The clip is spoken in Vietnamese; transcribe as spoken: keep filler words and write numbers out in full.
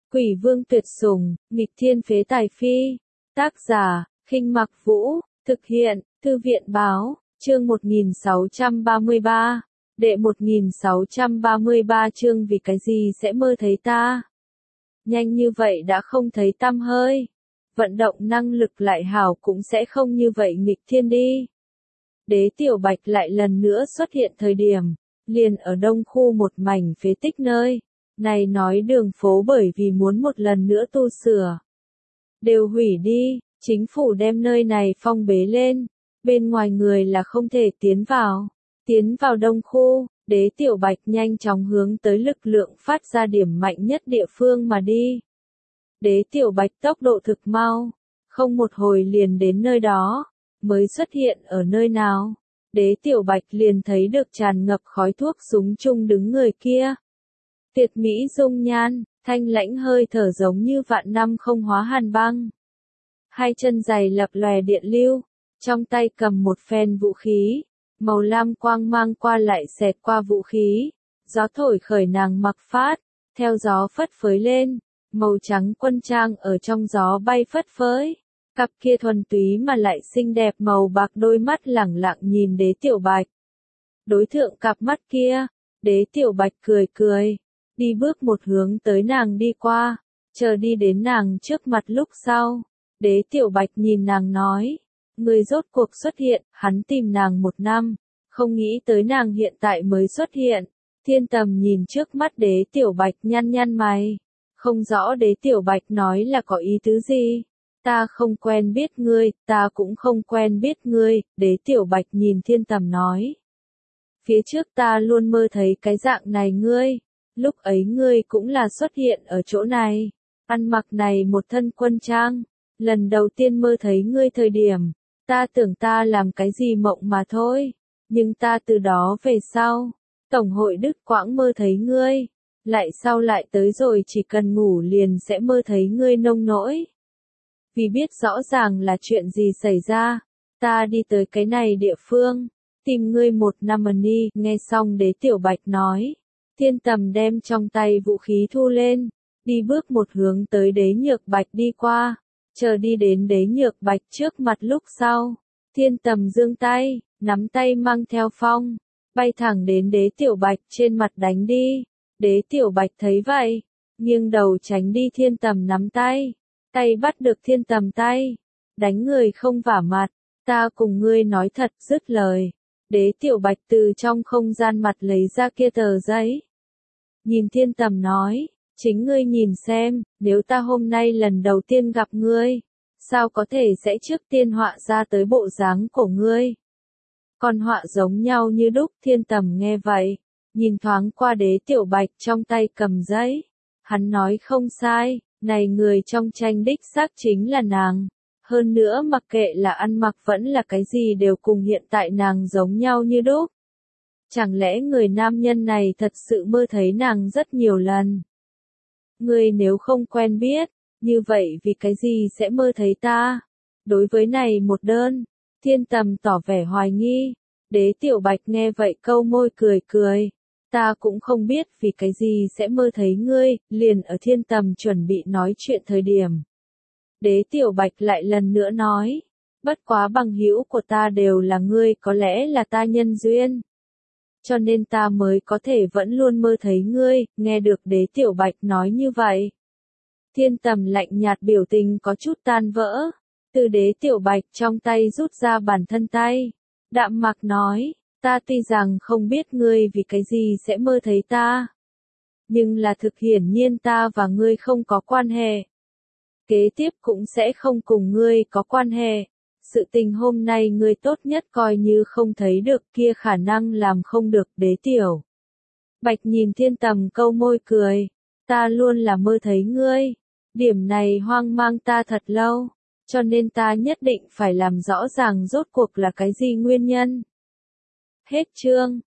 Quỷ vương tuyệt sủng, nghịch thiên phế tài phi. Tác giả, Khinh Mặc Vũ, thực hiện, Thư viện báo, chương một nghìn sáu trăm ba mươi ba. Đệ một nghìn sáu trăm ba mươi ba chương vì cái gì sẽ mơ thấy ta? Nhanh như vậy đã không thấy tăm hơi. Vận động năng lực lại hảo cũng sẽ không như vậy nghịch thiên đi. Đế Tiểu Bạch lại lần nữa xuất hiện thời điểm, liền ở đông khu một mảnh phế tích nơi. Này nói đường phố bởi vì muốn một lần nữa tu sửa. Đều hủy đi, chính phủ đem nơi này phong bế lên. Bên ngoài người là không thể tiến vào. Tiến vào đông khu, Đế Tiểu Bạch nhanh chóng hướng tới lực lượng phát ra điểm mạnh nhất địa phương mà đi. Đế Tiểu Bạch tốc độ thực mau, không một hồi liền đến nơi đó, mới xuất hiện ở nơi nào. Đế Tiểu Bạch liền thấy được tràn ngập khói thuốc súng chung đứng người kia. Tuyệt mỹ dung nhan, thanh lãnh hơi thở giống như vạn năm không hóa hàn băng. Hai chân giày lập lòe điện lưu, trong tay cầm một phen vũ khí, màu lam quang mang qua lại xẹt qua vũ khí, gió thổi khởi nàng mặc phát, theo gió phất phới lên, màu trắng quân trang ở trong gió bay phất phới. Cặp kia thuần túy mà lại xinh đẹp màu bạc đôi mắt lẳng lặng nhìn Đế Tiểu Bạch. Đối thượng cặp mắt kia, Đế Tiểu Bạch cười cười, đi bước một hướng tới nàng đi qua, chờ đi đến nàng trước mặt lúc sau. Đế Tiểu Bạch nhìn nàng nói, người rốt cuộc xuất hiện, hắn tìm nàng một năm, không nghĩ tới nàng hiện tại mới xuất hiện. Thiên Tầm nhìn trước mắt Đế Tiểu Bạch nhăn nhăn mày, không rõ Đế Tiểu Bạch nói là có ý tứ gì. Ta không quen biết ngươi, ta cũng không quen biết ngươi, Đế Tiểu Bạch nhìn Thiên Tầm nói. Phía trước ta luôn mơ thấy cái dạng này ngươi, lúc ấy ngươi cũng là xuất hiện ở chỗ này, ăn mặc này một thân quân trang, lần đầu tiên mơ thấy ngươi thời điểm, ta tưởng ta làm cái gì mộng mà thôi, nhưng ta từ đó về sau, Tổng hội Đức Quãng mơ thấy ngươi, lại sau lại tới rồi chỉ cần ngủ liền sẽ mơ thấy ngươi nông nỗi. Vì biết rõ ràng là chuyện gì xảy ra, ta đi tới cái này địa phương, tìm ngươi một năm đi, nghe xong Đế Tiểu Bạch nói. Thiên Tầm đem trong tay vũ khí thu lên, đi bước một hướng tới Đế Nhược Bạch đi qua, chờ đi đến Đế Nhược Bạch trước mặt lúc sau. Thiên Tầm giương tay, nắm tay mang theo phong, bay thẳng đến Đế Tiểu Bạch trên mặt đánh đi. Đế Tiểu Bạch thấy vậy, nghiêng đầu tránh đi Thiên Tầm nắm tay. Tay bắt được Thiên Tầm tay, đánh người không vả mặt, ta cùng ngươi nói thật, dứt lời. Đế Tiểu Bạch từ trong không gian mặt lấy ra kia tờ giấy. Nhìn Thiên Tầm nói, chính ngươi nhìn xem, nếu ta hôm nay lần đầu tiên gặp ngươi, sao có thể sẽ trước tiên họa ra tới bộ dáng của ngươi. Còn họa giống nhau như đúc. Thiên Tầm nghe vậy, nhìn thoáng qua Đế Tiểu Bạch trong tay cầm giấy. Hắn nói không sai. Này người trong tranh đích xác chính là nàng. Hơn nữa mặc kệ là ăn mặc vẫn là cái gì đều cùng hiện tại nàng giống nhau như đúc. Chẳng lẽ người nam nhân này thật sự mơ thấy nàng rất nhiều lần? Ngươi nếu không quen biết, như vậy vì cái gì sẽ mơ thấy ta? Đối với này một đơn, Thiên Tầm tỏ vẻ hoài nghi. Đế Tiểu Bạch nghe vậy câu môi cười cười. Ta cũng không biết vì cái gì sẽ mơ thấy ngươi, liền ở Thiên Tầm chuẩn bị nói chuyện thời điểm. Đế Tiểu Bạch lại lần nữa nói, bất quá bằng hữu của ta đều là ngươi, có lẽ là ta nhân duyên. Cho nên ta mới có thể vẫn luôn mơ thấy ngươi. Nghe được Đế Tiểu Bạch nói như vậy. Thiên Tầm lạnh nhạt biểu tình có chút tan vỡ, từ Đế Tiểu Bạch trong tay rút ra bản thân tay. Đạm mạc nói, ta tuy rằng không biết ngươi vì cái gì sẽ mơ thấy ta, nhưng là thực hiển nhiên ta và ngươi không có quan hệ. Kế tiếp cũng sẽ không cùng ngươi có quan hệ. Sự tình hôm nay ngươi tốt nhất coi như không thấy được, kia khả năng làm không được. Đế Tiểu Bạch nhìn Thiên Tầm câu môi cười, ta luôn là mơ thấy ngươi. Điểm này hoang mang ta thật lâu, cho nên ta nhất định phải làm rõ ràng rốt cuộc là cái gì nguyên nhân. Hết chương.